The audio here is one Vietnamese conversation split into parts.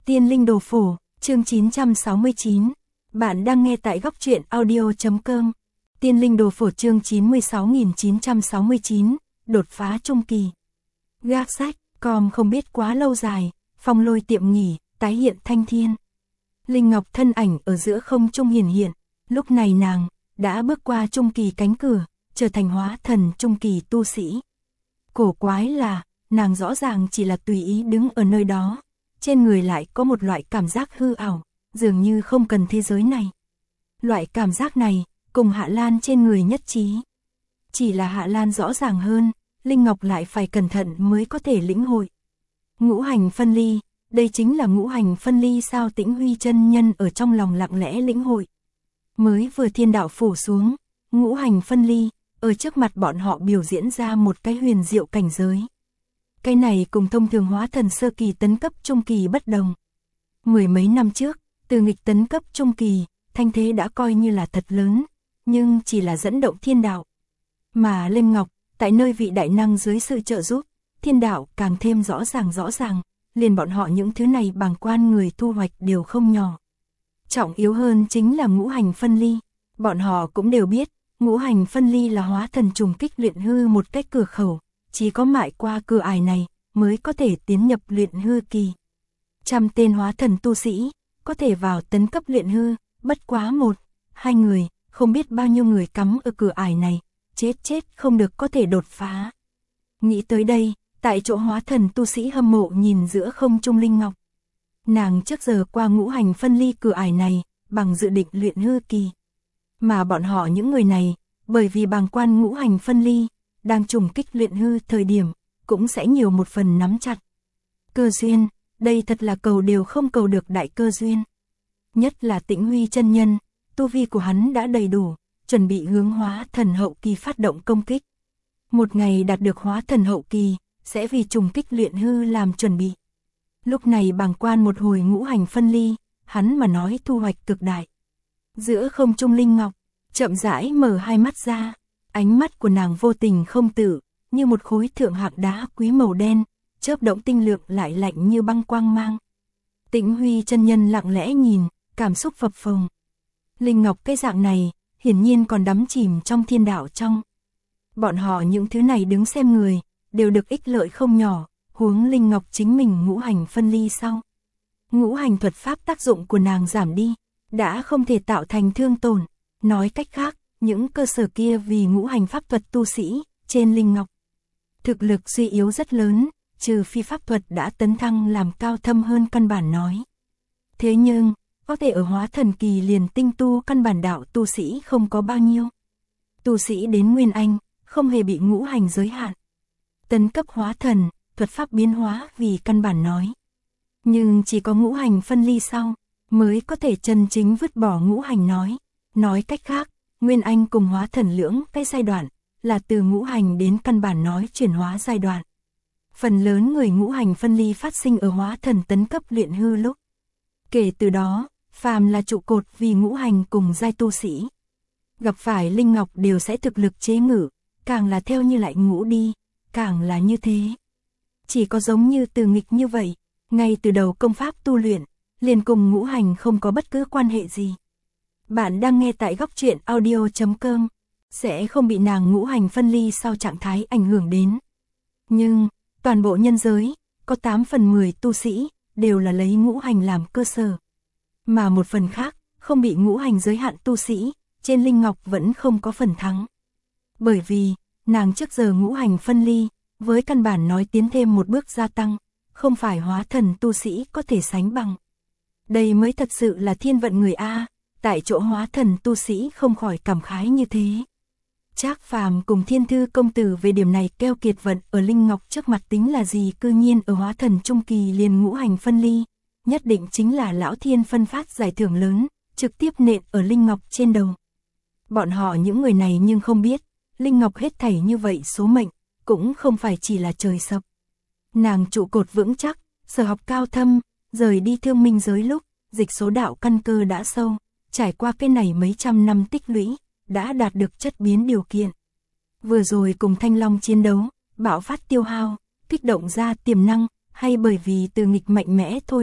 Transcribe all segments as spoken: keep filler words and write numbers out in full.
Tiên Linh Đồ Phổ, chương chín trăm sáu mươi chín. Bạn đang nghe tại góc truyện audio chấm com. Tiên Linh Đồ Phổ chương chín mươi sáu nghìn chín trăm sáu mươi chín, đột phá trung kỳ. Gác sách, com không biết quá lâu dài, Phong Lôi tiệm nghỉ, tái hiện thanh thiên. Linh Ngọc thân ảnh ở giữa không trung hiển hiện, lúc này nàng đã bước qua trung kỳ cánh cửa, trở thành hóa thần trung kỳ tu sĩ. Cổ quái là, nàng rõ ràng chỉ là tùy ý đứng ở nơi đó, trên người lại có một loại cảm giác hư ảo, dường như không cần thế giới này. Loại cảm giác này, cùng Hạ Lan trên người nhất trí. Chỉ là Hạ Lan rõ ràng hơn, Linh Ngọc lại phải cẩn thận mới có thể lĩnh hội. Ngũ hành phân ly, đây chính là ngũ hành phân ly sao? Tĩnh Huy chân nhân ở trong lòng lặng lẽ lĩnh hội. Mới vừa thiên đạo phủ xuống, ngũ hành phân ly, ở trước mặt bọn họ biểu diễn ra một cái huyền diệu cảnh giới. Cái này cùng thông thường hóa thần sơ kỳ tấn cấp trung kỳ bất đồng. Mười mấy năm trước, từ nghịch tấn cấp trung kỳ, thanh thế đã coi như là thật lớn, nhưng chỉ là dẫn động thiên đạo. Mà Linh Ngọc, tại nơi vị đại năng dưới sự trợ giúp, thiên đạo càng thêm rõ ràng rõ ràng, liền bọn họ những thứ này bàng quan người thu hoạch đều không nhỏ. Trọng yếu hơn chính là ngũ hành phân ly, bọn họ cũng đều biết, ngũ hành phân ly là hóa thần trùng kích luyện hư một cách cửa khẩu, chỉ có mại qua cửa ải này mới có thể tiến nhập luyện hư kỳ. Trăm tên hóa thần tu sĩ có thể vào tấn cấp luyện hư, bất quá một, hai người, không biết bao nhiêu người cắm ở cửa ải này, chết chết không được có thể đột phá. Nghĩ tới đây, tại chỗ hóa thần tu sĩ hâm mộ nhìn giữa không trung Linh Ngọc. Nàng trước giờ qua ngũ hành phân ly cửa ải này, bằng dự định luyện hư kỳ. Mà bọn họ những người này, bởi vì bàng quan ngũ hành phân ly, đang trùng kích luyện hư thời điểm, cũng sẽ nhiều một phần nắm chặt. Cơ duyên, đây thật là cầu đều không cầu được đại cơ duyên. Nhất là Tĩnh Huy chân nhân, tu vi của hắn đã đầy đủ, chuẩn bị hướng hóa thần hậu kỳ phát động công kích. Một ngày đạt được hóa thần hậu kỳ, sẽ vì trùng kích luyện hư làm chuẩn bị. Lúc này bàng quan một hồi ngũ hành phân ly, hắn mà nói thu hoạch cực đại. Giữa không trung Linh Ngọc, chậm rãi mở hai mắt ra, ánh mắt của nàng vô tình không tự, như một khối thượng hạng đá quý màu đen, chớp động tinh lượng lại lạnh như băng quang mang. Tĩnh Huy chân nhân lặng lẽ nhìn, cảm xúc phập phồng. Linh Ngọc cái dạng này, hiển nhiên còn đắm chìm trong thiên đạo trong. Bọn họ những thứ này đứng xem người, đều được ích lợi không nhỏ, huống Linh Ngọc chính mình ngũ hành phân ly sau. Ngũ hành thuật pháp tác dụng của nàng giảm đi, đã không thể tạo thành thương tổn. Nói cách khác, những cơ sở kia vì ngũ hành pháp thuật tu sĩ, trên Linh Ngọc. Thực lực suy yếu rất lớn, trừ phi pháp thuật đã tấn thăng làm cao thâm hơn căn bản nói. Thế nhưng, có thể ở hóa thần kỳ liền tinh tu căn bản đạo tu sĩ không có bao nhiêu. Tu sĩ đến Nguyên Anh, không hề bị ngũ hành giới hạn. Tấn cấp hóa thần, thuật pháp biến hóa vì căn bản nói. Nhưng chỉ có ngũ hành phân ly sau, mới có thể chân chính vứt bỏ ngũ hành nói. Nói cách khác, Nguyên Anh cùng hóa thần lưỡng cái giai đoạn, là từ ngũ hành đến căn bản nói chuyển hóa giai đoạn. Phần lớn người ngũ hành phân ly phát sinh ở hóa thần tấn cấp luyện hư lúc. Kể từ đó, phàm là trụ cột vì ngũ hành cùng giai tu sĩ. Gặp phải Linh Ngọc đều sẽ thực lực chế ngự, càng là theo như lại ngũ đi, càng là như thế. Chỉ có giống như từ nghịch như vậy, ngay từ đầu công pháp tu luyện, liền cùng ngũ hành không có bất cứ quan hệ gì. Bạn đang nghe tại góc truyện audio chấm com, sẽ không bị nàng ngũ hành phân ly sau trạng thái ảnh hưởng đến. Nhưng, toàn bộ nhân giới, có tám phần mười tu sĩ, đều là lấy ngũ hành làm cơ sở. Mà một phần khác, không bị ngũ hành giới hạn tu sĩ, trên Linh Ngọc vẫn không có phần thắng. Bởi vì, nàng trước giờ ngũ hành phân ly, với căn bản nói tiến thêm một bước gia tăng, không phải hóa thần tu sĩ có thể sánh bằng. Đây mới thật sự là thiên vận người A, tại chỗ hóa thần tu sĩ không khỏi cảm khái như thế. Trác Phàm cùng Thiên Thư công tử về điểm này keo kiệt vận ở Linh Ngọc trước mặt tính là gì, cư nhiên ở hóa thần trung kỳ liền ngũ hành phân ly, nhất định chính là lão thiên phân phát giải thưởng lớn, trực tiếp nện ở Linh Ngọc trên đầu. Bọn họ những người này nhưng không biết, Linh Ngọc hết thảy như vậy số mệnh, cũng không phải chỉ là trời sập. Nàng trụ cột vững chắc, sở học cao thâm, rời đi thương minh giới lúc, dịch số đạo căn cơ đã sâu, trải qua cái này mấy trăm năm tích lũy, đã đạt được chất biến điều kiện. Vừa rồi cùng Thanh Long chiến đấu, bạo phát tiêu hao, kích động ra tiềm năng, hay bởi vì từ nghịch mạnh mẽ thôi động,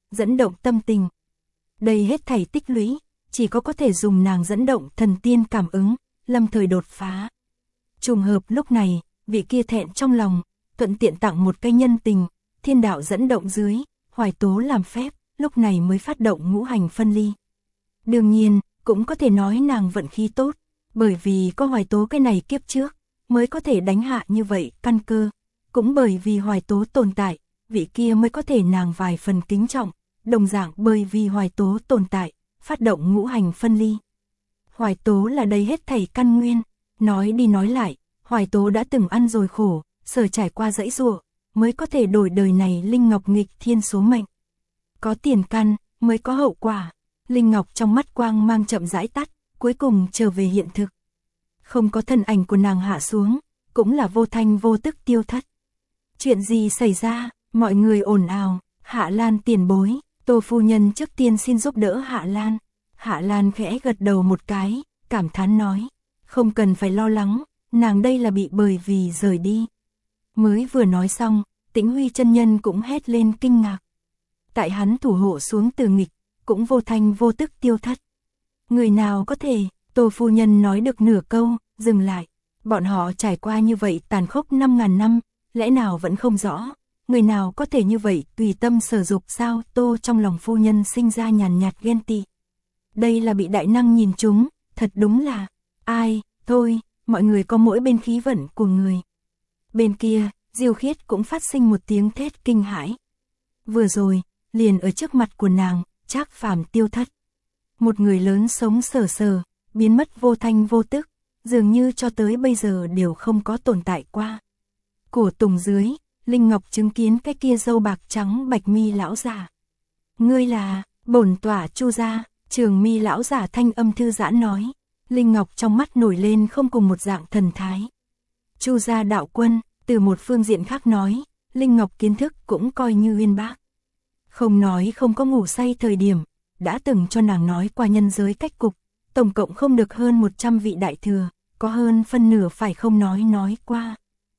dẫn động tâm tình. Đây hết thảy tích lũy, chỉ có có thể dùng nàng dẫn động thần tiên cảm ứng, lâm thời đột phá. Trùng hợp lúc này, vị kia thẹn trong lòng, thuận tiện tặng một cái nhân tình, thiên đạo dẫn động dưới, Hoài Tố làm phép, lúc này mới phát động ngũ hành phân ly. Đương nhiên, cũng có thể nói nàng vận khí tốt, bởi vì có Hoài Tố cái này kiếp trước, mới có thể đánh hạ như vậy căn cơ. Cũng bởi vì Hoài Tố tồn tại, vị kia mới có thể nàng vài phần kính trọng, đồng dạng bởi vì Hoài Tố tồn tại, phát động ngũ hành phân ly. Hoài Tố là đây hết thảy căn nguyên, nói đi nói lại, Hoài Tố đã từng ăn rồi khổ, sở trải qua dãy giụa, mới có thể đổi đời này Linh Ngọc nghịch thiên số mệnh. Có tiền căn, mới có hậu quả. Linh Ngọc trong mắt quang mang chậm rãi tắt, cuối cùng trở về hiện thực. Không có thân ảnh của nàng hạ xuống, cũng là vô thanh vô tức tiêu thất. Chuyện gì xảy ra, mọi người ồn ào, Hạ Lan tiền bối, Tô phu nhân trước tiên xin giúp đỡ Hạ Lan. Hạ Lan khẽ gật đầu một cái, cảm thán nói, không cần phải lo lắng, nàng đây là bị bởi vì rời đi. Mới vừa nói xong, Tĩnh Huy chân nhân cũng hét lên kinh ngạc. Tại hắn thủ hộ xuống từ nghịch, cũng vô thanh vô tức tiêu thất. Người nào có thể, Tô phu nhân nói được nửa câu, dừng lại. Bọn họ trải qua như vậy tàn khốc năm ngàn năm, lẽ nào vẫn không rõ, người nào có thể như vậy tùy tâm sở dục sao? Tô trong lòng phu nhân sinh ra nhàn nhạt ghen tị. Đây là bị đại năng nhìn trúng, thật đúng là, ai, thôi, mọi người có mỗi bên khí vận của người. Bên kia, Diêu Khiết cũng phát sinh một tiếng thét kinh hãi. Vừa rồi, liền ở trước mặt của nàng, Trác Phàm tiêu thất. Một người lớn sống sờ sờ, biến mất vô thanh vô tức, dường như cho tới bây giờ đều không có tồn tại qua. Cổ tùng dưới, Linh Ngọc chứng kiến cái kia râu bạc trắng bạch mi lão giả. Ngươi là, bổn tỏa Chu gia, Trường mi lão giả thanh âm thư giãn nói. Linh Ngọc trong mắt nổi lên không cùng một dạng thần thái. Chu gia đạo quân, từ một phương diện khác nói, Linh Ngọc kiến thức cũng coi như uyên bác. Không nói không có ngủ say thời điểm, đã từng cho nàng nói qua nhân giới cách cục, tổng cộng không được hơn một trăm vị đại thừa, có hơn phân nửa phải không nói nói qua.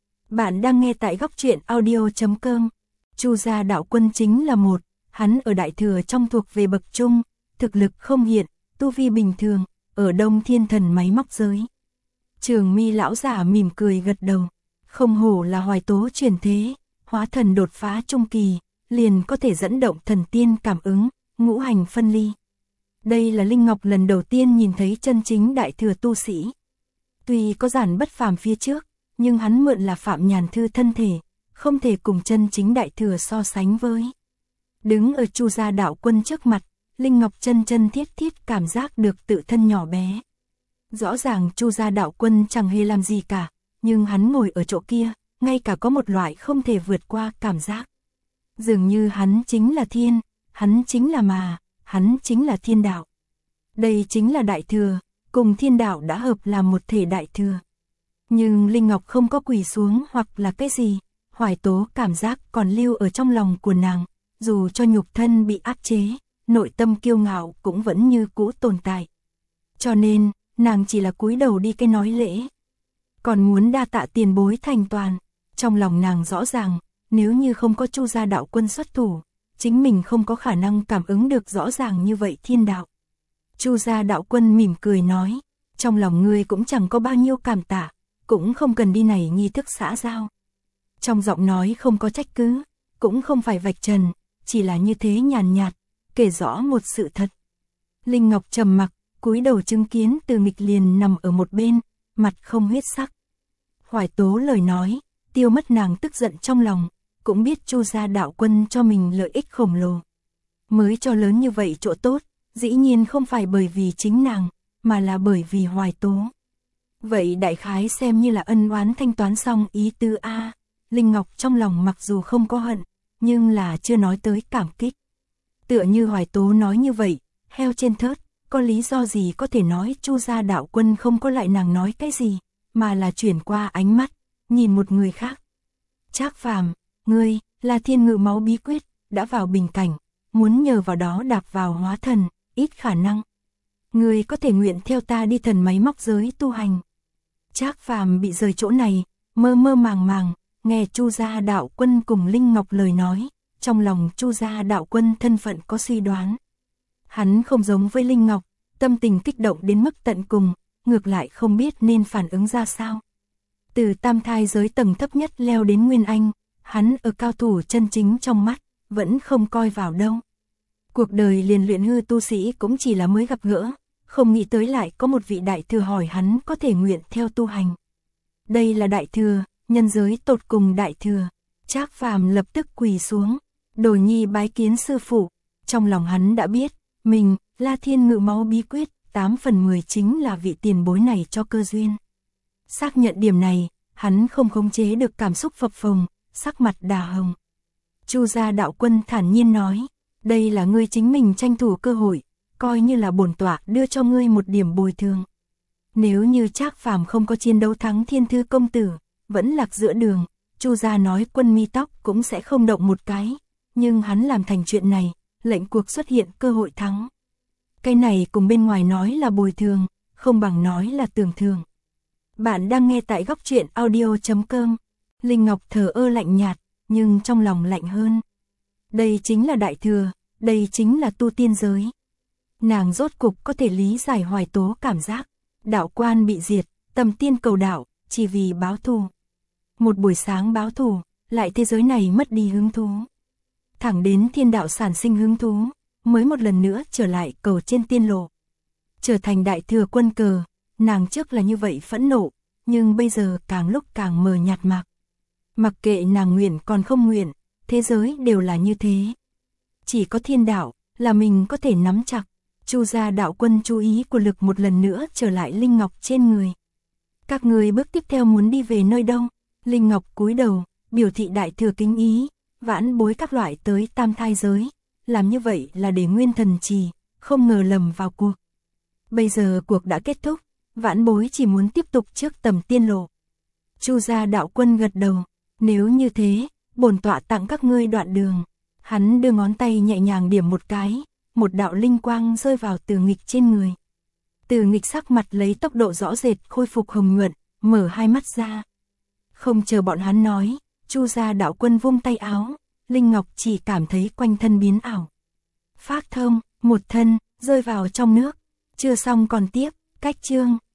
Bạn đang nghe tại góc truyện audio chấm com. Chu gia đạo quân chính là một, hắn ở đại thừa trong thuộc về bậc trung, thực lực không hiện, tu vi bình thường, ở Đông Thiên Thần máy móc giới. Trường mi lão giả mỉm cười gật đầu, không hổ là Hoài Tố truyền thế, hóa thần đột phá trung kỳ, liền có thể dẫn động thần tiên cảm ứng, ngũ hành phân ly. Đây là Linh Ngọc lần đầu tiên nhìn thấy chân chính đại thừa tu sĩ. Tuy có giản bất phàm phía trước, nhưng hắn mượn là Phạm Nhàn Thư thân thể, không thể cùng chân chính đại thừa so sánh với. Đứng ở Chu gia đạo quân trước mặt, Linh Ngọc chân chân thiết thiết cảm giác được tự thân nhỏ bé. Rõ ràng Chu gia đạo quân chẳng hề làm gì cả, nhưng hắn ngồi ở chỗ kia, ngay cả có một loại không thể vượt qua cảm giác. Dường như hắn chính là thiên, hắn chính là mà, hắn chính là thiên đạo. Đây chính là đại thừa, cùng thiên đạo đã hợp làm một thể đại thừa. Nhưng Linh Ngọc không có quỳ xuống hoặc là cái gì, Hoài Tố cảm giác còn lưu ở trong lòng của nàng, dù cho nhục thân bị áp chế, nội tâm kiêu ngạo cũng vẫn như cũ tồn tại. Cho nên, nàng chỉ là cúi đầu đi cái nói lễ. Còn muốn đa tạ tiền bối thành toàn, trong lòng nàng rõ ràng, nếu như không có Chu gia đạo quân xuất thủ, chính mình không có khả năng cảm ứng được rõ ràng như vậy thiên đạo. Chu gia đạo quân mỉm cười nói, trong lòng ngươi cũng chẳng có bao nhiêu cảm tạ, cũng không cần đi này nghi thức xã giao. Trong giọng nói không có trách cứ, cũng không phải vạch trần, chỉ là như thế nhàn nhạt, kể rõ một sự thật. Linh Ngọc trầm mặc, cúi đầu chứng kiến Từ Nghịch liền nằm ở một bên, mặt không huyết sắc. Hoài Tố lời nói, tiêu mất nàng tức giận trong lòng, cũng biết Chu gia đạo quân cho mình lợi ích khổng lồ. Mới cho lớn như vậy chỗ tốt, dĩ nhiên không phải bởi vì chính nàng, mà là bởi vì Hoài Tố. Vậy đại khái xem như là ân oán thanh toán xong ý tứ a. Linh Ngọc trong lòng mặc dù không có hận, nhưng là chưa nói tới cảm kích. Tựa như Hoài Tố nói như vậy, heo trên thớt, có lý do gì có thể nói Chu gia đạo quân không có lại nàng nói cái gì, mà là chuyển qua ánh mắt, nhìn một người khác. Trác Phàm, ngươi, là thiên ngự máu bí quyết, đã vào bình cảnh, muốn nhờ vào đó đạp vào hóa thần, ít khả năng. Ngươi có thể nguyện theo ta đi thần máy móc giới tu hành. Trác Phàm bị rời chỗ này, mơ mơ màng màng, nghe Chu gia đạo quân cùng Linh Ngọc lời nói, trong lòng Chu gia đạo quân thân phận có suy đoán. Hắn không giống với Linh Ngọc, tâm tình kích động đến mức tận cùng, ngược lại không biết nên phản ứng ra sao. Từ tam thai giới tầng thấp nhất leo đến Nguyên Anh, hắn ở cao thủ chân chính trong mắt, vẫn không coi vào đâu. Cuộc đời liền luyện hư tu sĩ cũng chỉ là mới gặp gỡ, không nghĩ tới lại có một vị đại thừa hỏi hắn có thể nguyện theo tu hành. Đây là đại thừa, nhân giới tột cùng đại thừa. Trác Phàm lập tức quỳ xuống, Đồ Nhi bái kiến sư phụ. Trong lòng hắn đã biết, mình, La Thiên Ngự Máu bí quyết, tám phần mười chính là vị tiền bối này cho cơ duyên. Xác nhận điểm này, hắn không khống chế được cảm xúc phập phồng, sắc mặt đà hồng. Chu gia đạo quân thản nhiên nói, đây là ngươi chính mình tranh thủ cơ hội, coi như là bổn tọa đưa cho ngươi một điểm bồi thường. Nếu như Trác Phàm không có chiến đấu thắng Thiên Thư công tử, vẫn lạc giữa đường, Chu gia nói quân mi tóc cũng sẽ không động một cái, nhưng hắn làm thành chuyện này, lệnh cuộc xuất hiện cơ hội thắng. Cái này cùng bên ngoài nói là bồi thường, không bằng nói là tưởng thưởng. Bạn đang nghe tại góc truyện audio chấm com. Linh Ngọc thờ ơ lạnh nhạt, nhưng trong lòng lạnh hơn. Đây chính là đại thừa, đây chính là tu tiên giới. Nàng rốt cục có thể lý giải Hoài Tố cảm giác. Đạo quan bị diệt, tầm tiên cầu đạo, chỉ vì báo thù. Một buổi sáng báo thù, lại thế giới này mất đi hứng thú. Thẳng đến thiên đạo sản sinh hứng thú, mới một lần nữa trở lại cầu trên tiên lộ. Trở thành đại thừa quân cờ, nàng trước là như vậy phẫn nộ, nhưng bây giờ càng lúc càng mờ nhạt mạc. Mặc kệ nàng nguyện còn không nguyện, thế giới đều là như thế. Chỉ có thiên đạo, là mình có thể nắm chặt. Chu gia đạo quân chú ý của lực một lần nữa trở lại Linh Ngọc trên người. Các người bước tiếp theo muốn đi về nơi đâu? Linh Ngọc cúi đầu, biểu thị đại thừa kính ý, vãn bối các loại tới tam thai giới. Làm như vậy là để nguyên thần trì, không ngờ lầm vào cuộc. Bây giờ cuộc đã kết thúc, vãn bối chỉ muốn tiếp tục trước tầm tiên lộ. Chu gia đạo quân gật đầu, nếu như thế, bổn tọa tặng các ngươi đoạn đường. Hắn đưa ngón tay nhẹ nhàng điểm một cái, một đạo linh quang rơi vào Từ Nghịch trên người. Từ Nghịch sắc mặt lấy tốc độ rõ rệt khôi phục hồng nhuận, mở hai mắt ra. Không chờ bọn hắn nói, Chu gia đạo quân vung tay áo, Linh Ngọc chỉ cảm thấy quanh thân biến ảo. Phác thông, một thân, rơi vào trong nước. Chưa xong còn tiếp, cách chương.